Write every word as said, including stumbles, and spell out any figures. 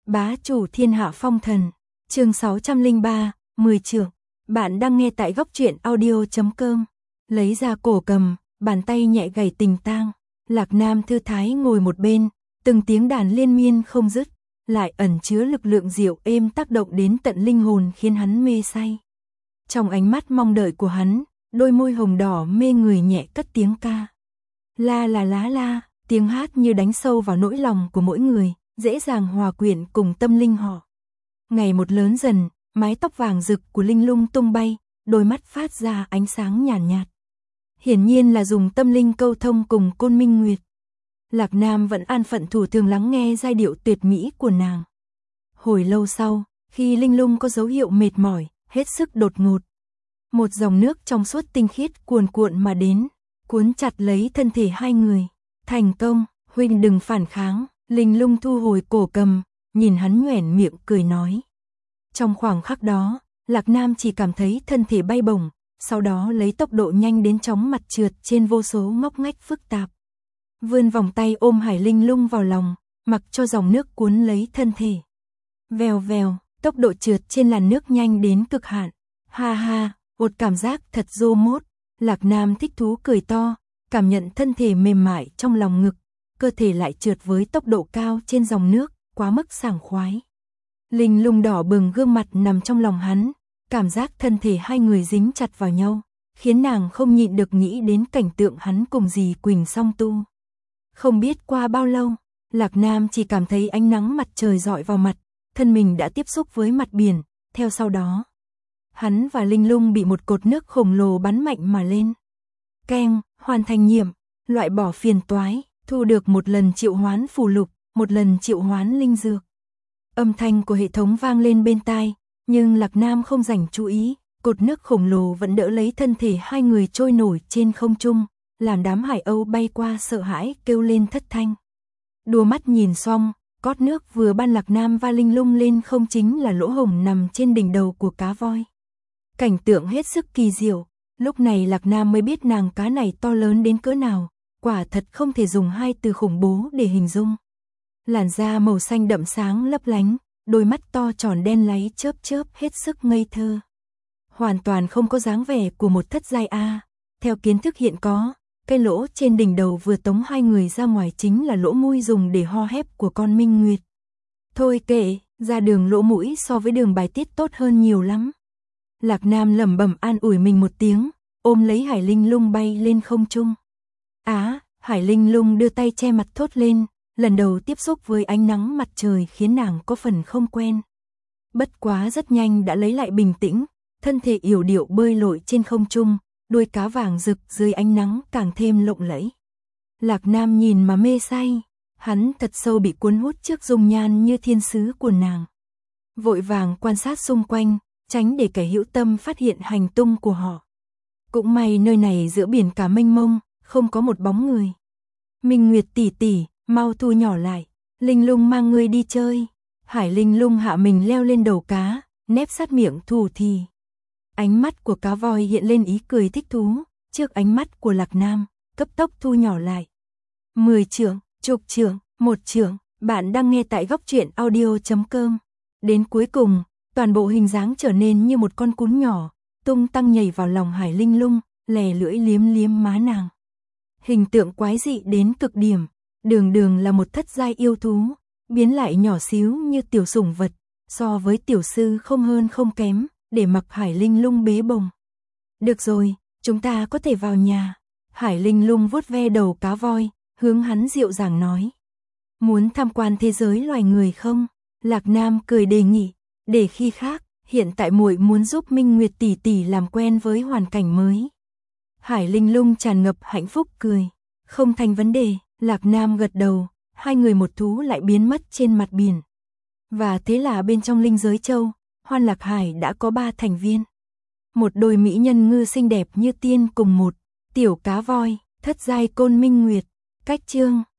Bá chủ thiên hạ phong thần, chương sáu trăm lẻ ba, mười trượng. Bạn đang nghe tại góc truyện audio chấm com. Lấy ra cổ cầm, bàn tay nhẹ gảy tình tang. Lạc Nam thư thái ngồi một bên, từng tiếng đàn liên miên không dứt, lại ẩn chứa lực lượng dịu êm tác động đến tận linh hồn khiến hắn mê say. Trong ánh mắt mong đợi của hắn, đôi môi hồng đỏ mê người nhẹ cất tiếng ca. La là lá la, tiếng hát như đánh sâu vào nỗi lòng của mỗi người, dễ dàng hòa quyện cùng tâm linh họ. Ngày một lớn dần, mái tóc vàng rực của Linh Lung tung bay, đôi mắt phát ra ánh sáng nhàn nhạt, nhạt. Hiển nhiên là dùng tâm linh câu thông cùng Côn Minh Nguyệt. Lạc Nam vẫn an phận thủ thường lắng nghe giai điệu tuyệt mỹ của nàng. Hồi lâu sau, khi Linh Lung có dấu hiệu mệt mỏi, hết sức đột ngột, một dòng nước trong suốt tinh khiết cuồn cuộn mà đến, cuốn chặt lấy thân thể hai người. Thành công, huynh đừng phản kháng. Linh Lung thu hồi cổ cầm, nhìn hắn nhoẻn miệng cười nói. Trong khoảng khắc đó, Lạc Nam chỉ cảm thấy thân thể bay bổng, sau đó lấy tốc độ nhanh đến chóng mặt trượt trên vô số ngóc ngách phức tạp. Vươn vòng tay ôm Hải Linh Lung vào lòng, mặc cho dòng nước cuốn lấy thân thể. Vèo vèo, tốc độ trượt trên làn nước nhanh đến cực hạn. Ha ha, một cảm giác thật rô mốt. Lạc Nam thích thú cười to, cảm nhận thân thể mềm mại trong lòng ngực, cơ thể lại trượt với tốc độ cao trên dòng nước, quá mức sảng khoái. Linh Lung đỏ bừng gương mặt nằm trong lòng hắn, cảm giác thân thể hai người dính chặt vào nhau, khiến nàng không nhịn được nghĩ đến cảnh tượng hắn cùng dì Quỳnh song tu. Không biết qua bao lâu, Lạc Nam chỉ cảm thấy ánh nắng mặt trời rọi vào mặt, thân mình đã tiếp xúc với mặt biển, theo sau đó, hắn và Linh Lung bị một cột nước khổng lồ bắn mạnh mà lên. Keng, hoàn thành nhiệm, loại bỏ phiền toái, thu được một lần triệu hoán phù lục, một lần triệu hoán linh dược. Âm thanh của hệ thống vang lên bên tai, nhưng Lạc Nam không dành chú ý, cột nước khổng lồ vẫn đỡ lấy thân thể hai người trôi nổi trên không trung, làm đám hải âu bay qua sợ hãi kêu lên thất thanh. Đua mắt nhìn xong, cót nước vừa ban Lạc Nam và Linh Lung lên không chính là lỗ hổng nằm trên đỉnh đầu của cá voi. Cảnh tượng hết sức kỳ diệu, lúc này Lạc Nam mới biết nàng cá này to lớn đến cỡ nào, quả thật không thể dùng hai từ khủng bố để hình dung. Làn da màu xanh đậm sáng lấp lánh, đôi mắt to tròn đen láy chớp chớp hết sức ngây thơ. Hoàn toàn không có dáng vẻ của một thất giai A. Theo kiến thức hiện có, cái lỗ trên đỉnh đầu vừa tống hai người ra ngoài chính là lỗ mũi dùng để ho hép của con Minh Nguyệt. Thôi kệ, ra đường lỗ mũi so với đường bài tiết tốt hơn nhiều lắm. Lạc Nam lẩm bẩm an ủi mình một tiếng, ôm lấy Hải Linh Lung bay lên không trung. Á, Hải Linh Lung đưa tay che mặt thốt lên, lần đầu tiếp xúc với ánh nắng mặt trời khiến nàng có phần không quen. Bất quá rất nhanh đã lấy lại bình tĩnh, thân thể yểu điệu bơi lội trên không trung, đuôi cá vàng rực dưới ánh nắng càng thêm lộng lẫy. Lạc Nam nhìn mà mê say, hắn thật sâu bị cuốn hút trước dung nhan như thiên sứ của nàng. Vội vàng quan sát xung quanh, tránh để kẻ hữu tâm phát hiện hành tung của họ. Cũng may nơi này giữa biển cả mênh mông, không có một bóng người. Minh Nguyệt tỷ tỷ, mau thu nhỏ lại, Linh Lung mang ngươi đi chơi. Hải Linh Lung hạ mình leo lên đầu cá, nép sát miệng thủ thì. Ánh mắt của cá voi hiện lên ý cười thích thú, trước ánh mắt của Lạc Nam, cấp tốc thu nhỏ lại. Mười trượng, chục trượng, một trượng, bạn đang nghe tại góc truyện audio chấm com. Đến cuối cùng, toàn bộ hình dáng trở nên như một con cún nhỏ, tung tăng nhảy vào lòng Hải Linh Lung, lè lưỡi liếm liếm má nàng. Hình tượng quái dị đến cực điểm, đường đường là một thất giai yêu thú, biến lại nhỏ xíu như tiểu sủng vật, so với tiểu sư không hơn không kém, để mặc Hải Linh Lung bế bồng. Được rồi, chúng ta có thể vào nhà. Hải Linh Lung vuốt ve đầu cá voi, hướng hắn dịu dàng nói. Muốn tham quan thế giới loài người không? Lạc Nam cười đề nghị, để khi khác, hiện tại muội muốn giúp Minh Nguyệt tỷ tỷ làm quen với hoàn cảnh mới. Hải Linh Lung tràn ngập hạnh phúc cười, không thành vấn đề. Lạc Nam gật đầu, hai người một thú lại biến mất trên mặt biển. Và thế là bên trong Linh Giới Châu, Hoan Lạc Hải đã có ba thành viên. Một đôi mỹ nhân ngư xinh đẹp như tiên cùng một tiểu cá voi, thất giai Côn Minh Nguyệt. Cách chương